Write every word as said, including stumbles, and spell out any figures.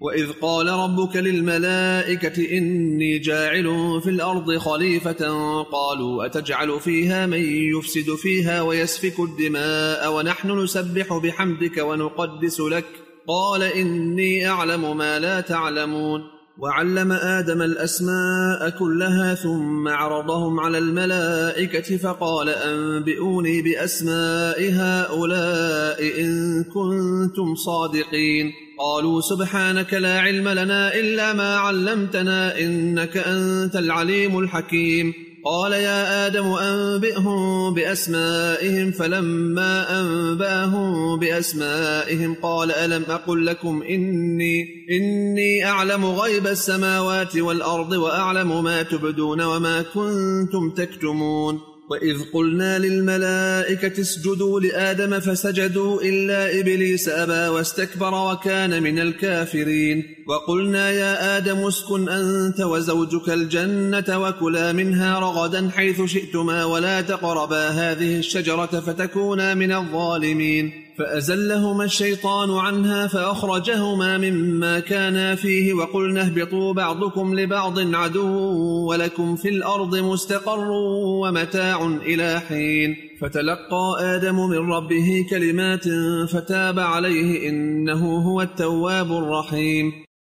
وإذ قال ربك للملائكة إني جاعل في الأرض خليفة قالوا أتجعل فيها من يفسد فيها ويسفك الدماء ونحن نسبح بحمدك ونقدس لك قال إني أعلم ما لا تعلمون. وعلم آدم الأسماء كلها ثم عرضهم على الملائكة فقال أنبئوني بأسماء هؤلاء إن كنتم صادقين. قالوا سبحانك لا علم لنا إلا ما علمتنا إنك أنت العليم الحكيم. قال يا آدم أنبئهم بأسمائهم فلما أنبأهم بأسمائهم قال ألم أقل لكم إني, إني أعلم غيب السماوات والأرض وأعلم ما تبدون وما كنتم تكتمون. وإذ قلنا للملائكة اسجدوا لآدم فسجدوا إلا إبليس أبى واستكبر وكان من الكافرين. وقلنا يا آدم اسكن أنت وزوجك الجنة وكلا منها رغدا حيث شئتما ولا تقربا هذه الشجرة فتكونا من الظالمين. فأزلهما الشيطان عنها فأخرجهما مما كانا فيه وقلنا اهبطوا بعضكم لبعض عدو ولكم في الأرض مستقر ومتاع إلى حين. فتلقى آدم من ربه كلمات فتاب عليه إنه هو التواب الرحيم.